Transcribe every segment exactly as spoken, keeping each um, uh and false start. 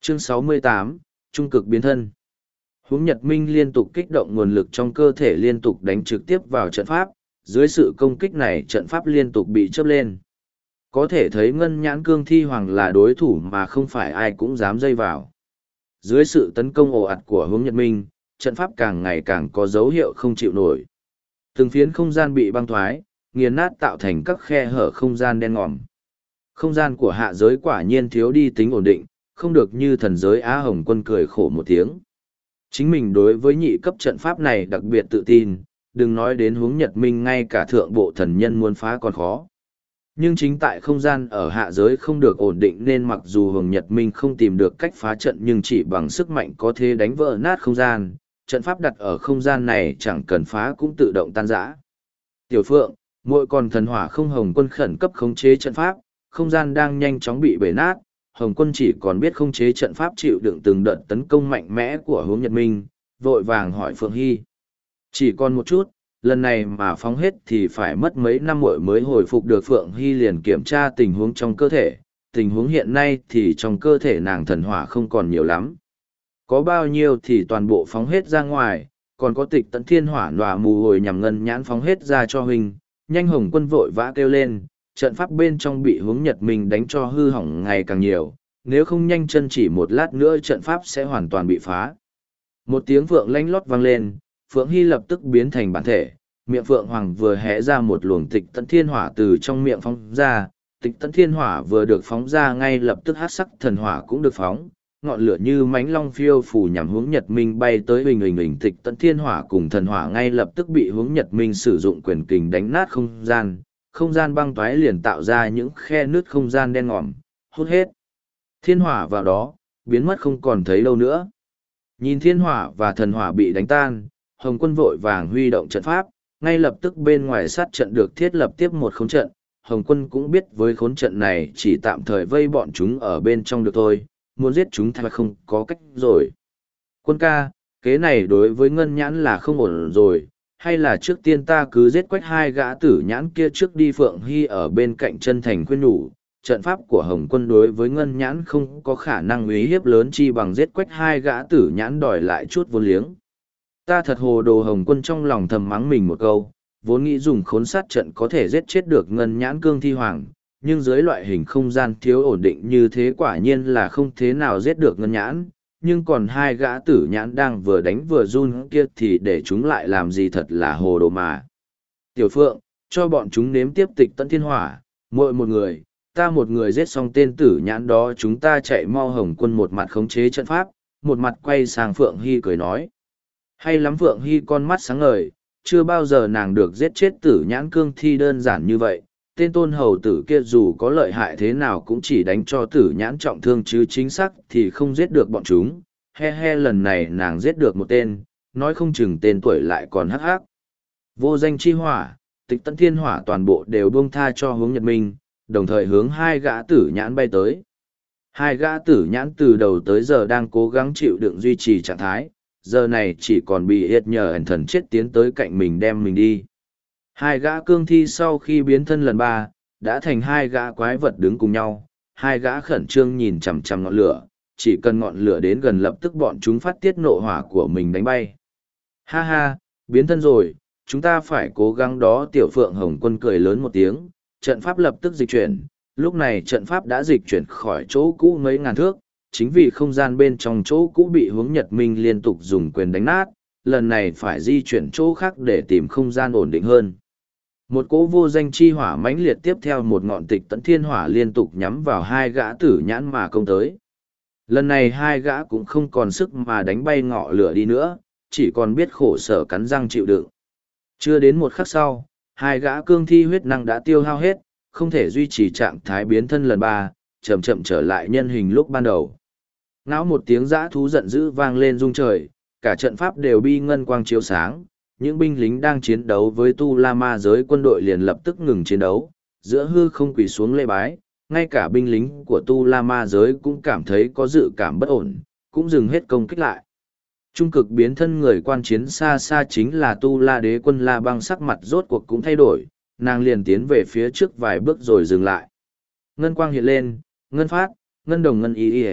Chương sáu mươi tám, Trung cực biến thân. Huống Nhật Minh liên tục kích động nguồn lực trong cơ thể liên tục đánh trực tiếp vào trận pháp, dưới sự công kích này trận pháp liên tục bị chớp lên. Có thể thấy ngân nhãn cương thi hoàng là đối thủ mà không phải ai cũng dám dây vào. Dưới sự tấn công ồ ạt của Huống Nhật Minh, trận pháp càng ngày càng có dấu hiệu không chịu nổi. Từng phiến không gian bị băng thoái, nghiền nát tạo thành các khe hở không gian đen ngòm. Không gian của hạ giới quả nhiên thiếu đi tính ổn định, không được như thần giới Á Hồng Quân cười khổ một tiếng. Chính mình đối với nhị cấp trận pháp này đặc biệt tự tin, đừng nói đến Huống Nhật Minh, ngay cả thượng bộ thần nhân muốn phá còn khó. Nhưng chính tại không gian ở hạ giới không được ổn định nên mặc dù Huống Nhật Minh không tìm được cách phá trận nhưng chỉ bằng sức mạnh có thể đánh vỡ nát không gian, trận pháp đặt ở không gian này chẳng cần phá cũng tự động tan rã. Tiểu Phượng, muội còn thần hỏa không? Hồng Quân khẩn cấp khống chế trận pháp, không gian đang nhanh chóng bị bể nát. Hồng Quân chỉ còn biết khống chế trận pháp chịu đựng từng đợt tấn công mạnh mẽ của Huống Nhật Minh, vội vàng hỏi Phượng Hy. Chỉ còn một chút, lần này mà phóng hết thì phải mất mấy năm muội mới hồi phục được. Phượng Hy liền kiểm tra tình huống trong cơ thể, tình huống hiện nay thì trong cơ thể nàng thần hỏa không còn nhiều lắm. Có bao nhiêu thì toàn bộ phóng hết ra ngoài, còn có Tịch Tận Thiên Hỏa nọa mù hồi nhằm ngân nhãn phóng hết ra cho huynh. Nhanh! Hồng Quân vội vã kêu lên, trận pháp bên trong bị Huống Nhật Minh đánh cho hư hỏng ngày càng nhiều, nếu không nhanh chân chỉ một lát nữa trận pháp sẽ hoàn toàn bị phá. Một tiếng phượng lanh lót vang lên, Phượng Hy lập tức biến thành bản thể, miệng Phượng Hoàng vừa hé ra một luồng Tịch Tận Thiên Hỏa từ trong miệng phóng ra. Tịch Tận Thiên Hỏa vừa được phóng ra ngay lập tức hắc sắc thần hỏa cũng được phóng, ngọn lửa như mánh long phiêu phù nhằm Huống Nhật Minh bay tới. Huỳnh huỳnh huỳnh, Tịch Tận Thiên Hỏa cùng thần hỏa ngay lập tức bị Huống Nhật Minh sử dụng quyền kình đánh nát không gian, không gian băng toái liền tạo ra những khe nứt không gian đen ngòm, hút hết thiên hỏa vào đó, biến mất không còn thấy đâu nữa. Nhìn thiên hỏa và thần hỏa bị đánh tan, Hồng Quân vội vàng huy động trận pháp, ngay lập tức bên ngoài sát trận được thiết lập tiếp một khốn trận. Hồng Quân cũng biết với khốn trận này chỉ tạm thời vây bọn chúng ở bên trong được thôi, muốn giết chúng thật không có cách rồi. Quân ca, kế này đối với ngân nhãn là không ổn rồi, hay là trước tiên ta cứ giết quách hai gã tử nhãn kia trước đi? Phượng Hy ở bên cạnh chân thành khuyên nhủ, trận pháp của Hồng Quân đối với ngân nhãn không có khả năng uy hiếp lớn, chi bằng giết quách hai gã tử nhãn đòi lại chút vô liếng. Ta thật hồ đồ! Hồng Quân trong lòng thầm mắng mình một câu, vốn nghĩ dùng khốn sát trận có thể giết chết được ngân nhãn cương thi hoàng, nhưng dưới loại hình không gian thiếu ổn định như thế quả nhiên là không thế nào giết được ngân nhãn. Nhưng còn hai gã tử nhãn đang vừa đánh vừa run kia thì để chúng lại làm gì? Thật là hồ đồ mà. Tiểu Phượng, cho bọn chúng nếm tiếp Tịch Tận Thiên Hỏa, mỗi một người, ta một người giết xong tên tử nhãn đó chúng ta chạy mau. Hồng Quân một mặt khống chế trận pháp, một mặt quay sang Phượng Hy cười nói. Hay lắm! Phượng Hy con mắt sáng ngời, chưa bao giờ nàng được giết chết tử nhãn cương thi đơn giản như vậy. Tên tôn hầu tử kia dù có lợi hại thế nào cũng chỉ đánh cho tử nhãn trọng thương chứ chính xác thì không giết được bọn chúng. He he, lần này nàng giết được một tên, nói không chừng tên tuổi lại còn hắc hắc. Vô danh chi hỏa, Tịch Tận Thiên Hỏa toàn bộ đều buông tha cho Huống Nhật Minh, đồng thời hướng hai gã tử nhãn bay tới. Hai gã tử nhãn từ đầu tới giờ đang cố gắng chịu đựng duy trì trạng thái, giờ này chỉ còn bị hiệt nhờ ẩn thần chết tiến tới cạnh mình đem mình đi. Hai gã cương thi sau khi biến thân lần ba, đã thành hai gã quái vật đứng cùng nhau, hai gã khẩn trương nhìn chằm chằm ngọn lửa, chỉ cần ngọn lửa đến gần lập tức bọn chúng phát tiết nộ hỏa của mình đánh bay. Ha ha, biến thân rồi, chúng ta phải cố gắng đó! Tiểu Phượng Hồng Quân cười lớn một tiếng, trận pháp lập tức dịch chuyển, lúc này trận pháp đã dịch chuyển khỏi chỗ cũ mấy ngàn thước, chính vì không gian bên trong chỗ cũ bị Huống Nhật Minh liên tục dùng quyền đánh nát, lần này phải di chuyển chỗ khác để tìm không gian ổn định hơn. Một cỗ vô danh chi hỏa mãnh liệt tiếp theo một ngọn Tịch Tận Thiên Hỏa liên tục nhắm vào hai gã tử nhãn mà công tới. Lần này hai gã cũng không còn sức mà đánh bay ngọn lửa đi nữa, chỉ còn biết khổ sở cắn răng chịu đựng. Chưa đến một khắc sau, hai gã cương thi huyết năng đã tiêu hao hết, không thể duy trì trạng thái biến thân lần ba, chậm chậm trở lại nhân hình lúc ban đầu. Ngáo một tiếng dã thú giận dữ vang lên rung trời, cả trận pháp đều bi ngân quang chiếu sáng, những binh lính đang chiến đấu với Tu La Ma giới quân đội liền lập tức ngừng chiến đấu, giữa hư không quỳ xuống lễ bái, ngay cả binh lính của Tu La Ma giới cũng cảm thấy có dự cảm bất ổn, cũng dừng hết công kích lại. Trung cực biến thân người quan chiến xa xa chính là Tu La đế quân La Băng, sắc mặt rốt cuộc cũng thay đổi, nàng liền tiến về phía trước vài bước rồi dừng lại. Ngân quang hiện lên, ngân phát, ngân đồng ngân y y,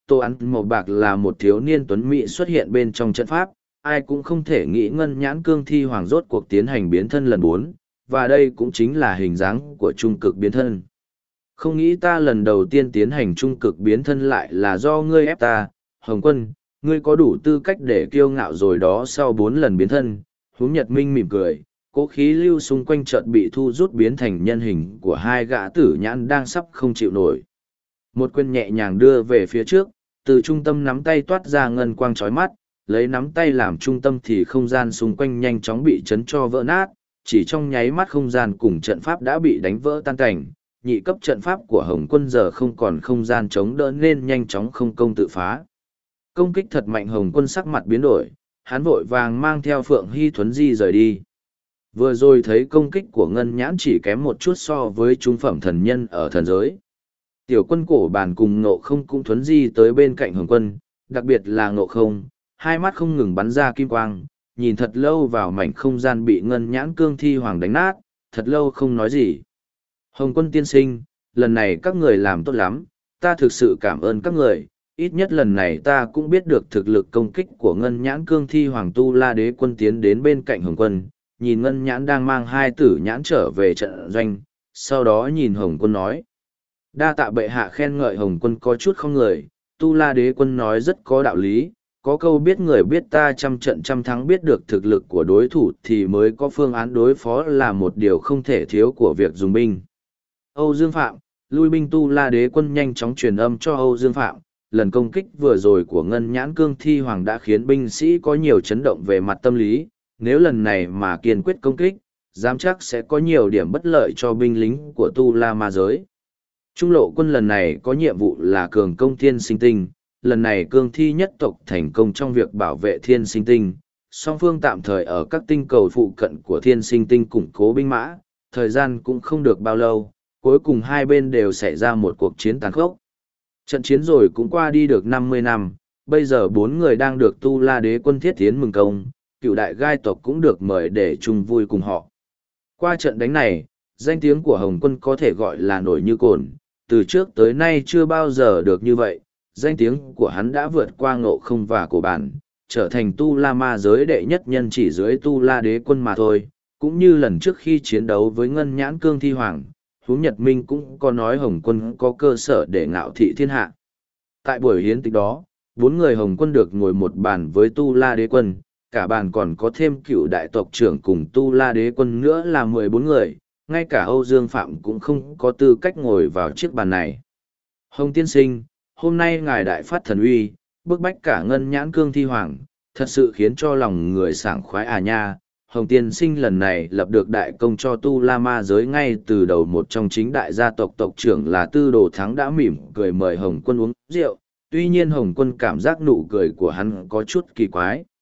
tô ăn màu bạc là một thiếu niên tuấn mỹ xuất hiện bên trong trận pháp, ai cũng không thể nghĩ ngân nhãn cương thi hoàng rốt cuộc tiến hành biến thân lần bốn, và đây cũng chính là hình dáng của trung cực biến thân. Không nghĩ ta lần đầu tiên tiến hành trung cực biến thân lại là do ngươi ép ta, Hồng Quân, ngươi có đủ tư cách để kiêu ngạo rồi đó. Sau bốn lần biến thân, Hướng Nhật Minh mỉm cười, cố khí lưu xung quanh chợt bị thu rút biến thành nhân hình của hai gã tử nhãn đang sắp không chịu nổi. Một quyền nhẹ nhàng đưa về phía trước, từ trung tâm nắm tay toát ra ngân quang chói mắt, lấy nắm tay làm trung tâm thì không gian xung quanh nhanh chóng bị chấn cho vỡ nát, chỉ trong nháy mắt không gian cùng trận pháp đã bị đánh vỡ tan cảnh. Nhị cấp trận pháp của Hồng Quân giờ không còn không gian chống đỡ nên nhanh chóng không công tự phá. Công kích thật mạnh, Hồng Quân sắc mặt biến đổi, hắn vội vàng mang theo Phượng Hy Thuấn Di rời đi. Vừa rồi thấy công kích của Ngân Nhãn chỉ kém một chút so với trung phẩm thần nhân ở thần giới. Tiểu Quân cổ bàn cùng Ngộ Không cũng Thuấn Di tới bên cạnh Hồng Quân, đặc biệt là Ngộ Không, hai mắt không ngừng bắn ra kim quang, nhìn thật lâu vào mảnh không gian bị Ngân Nhãn cương thi hoàng đánh nát, thật lâu không nói gì. Hồng Quân tiên sinh, lần này các người làm tốt lắm, ta thực sự cảm ơn các người, ít nhất lần này ta cũng biết được thực lực công kích của Ngân Nhãn cương thi hoàng. Tu La Đế Quân tiến đến bên cạnh Hồng Quân, nhìn Ngân Nhãn đang mang hai tử nhãn trở về trận doanh, sau đó nhìn Hồng Quân nói. Đa tạ bệ hạ khen ngợi. Hồng Quân có chút không người, Tu La Đế Quân nói rất có đạo lý, có câu biết người biết ta trăm trận trăm thắng, biết được thực lực của đối thủ thì mới có phương án đối phó là một điều không thể thiếu của việc dùng binh. Âu Dương Phạm, lui binh. Tu La Đế Quân nhanh chóng truyền âm cho Âu Dương Phạm, lần công kích vừa rồi của Ngân Nhãn cương thi hoàng đã khiến binh sĩ có nhiều chấn động về mặt tâm lý, nếu lần này mà kiên quyết công kích, dám chắc sẽ có nhiều điểm bất lợi cho binh lính của Tu La ma giới. Trung Lộ Quân lần này có nhiệm vụ là cường công thiên sinh tinh, lần này cương thi nhất tộc thành công trong việc bảo vệ thiên sinh tinh, song phương tạm thời ở các tinh cầu phụ cận của thiên sinh tinh củng cố binh mã, thời gian cũng không được bao lâu, cuối cùng hai bên đều xảy ra một cuộc chiến tàn khốc. Trận chiến rồi cũng qua đi được năm mươi năm, bây giờ bốn người đang được Tu La Đế Quân thiết tiến mừng công, cựu đại gai tộc cũng được mời để chung vui cùng họ. Qua trận đánh này, danh tiếng của Hồng Quân có thể gọi là nổi như cồn, từ trước tới nay chưa bao giờ được như vậy, danh tiếng của hắn đã vượt qua Ngộ Không và Cổ Bản, trở thành Tu La ma giới đệ nhất nhân chỉ dưới Tu La Đế Quân mà thôi, cũng như lần trước khi chiến đấu với Ngân Nhãn cương thi hoàng. Hướng Nhật Minh cũng có nói Hồng Quân có cơ sở để ngạo thị thiên hạ. Tại buổi hiến tịch đó, bốn người Hồng Quân được ngồi một bàn với Tu La Đế Quân, cả bàn còn có thêm cựu đại tộc trưởng cùng Tu La Đế Quân nữa là mười bốn người, ngay cả Âu Dương Phạm cũng không có tư cách ngồi vào chiếc bàn này. Hồng tiên sinh, hôm nay ngài đại phát thần uy, bức bách cả Ngân Nhãn cương thi hoàng, thật sự khiến cho lòng người sảng khoái à nha. Hồng tiên sinh lần này lập được đại công cho Tu La ma giới ngay từ đầu. Một trong chính đại gia tộc tộc trưởng là Tư Đồ Thắng đã mỉm cười mời Hồng Quân uống rượu, tuy nhiên Hồng Quân cảm giác nụ cười của hắn có chút kỳ quái.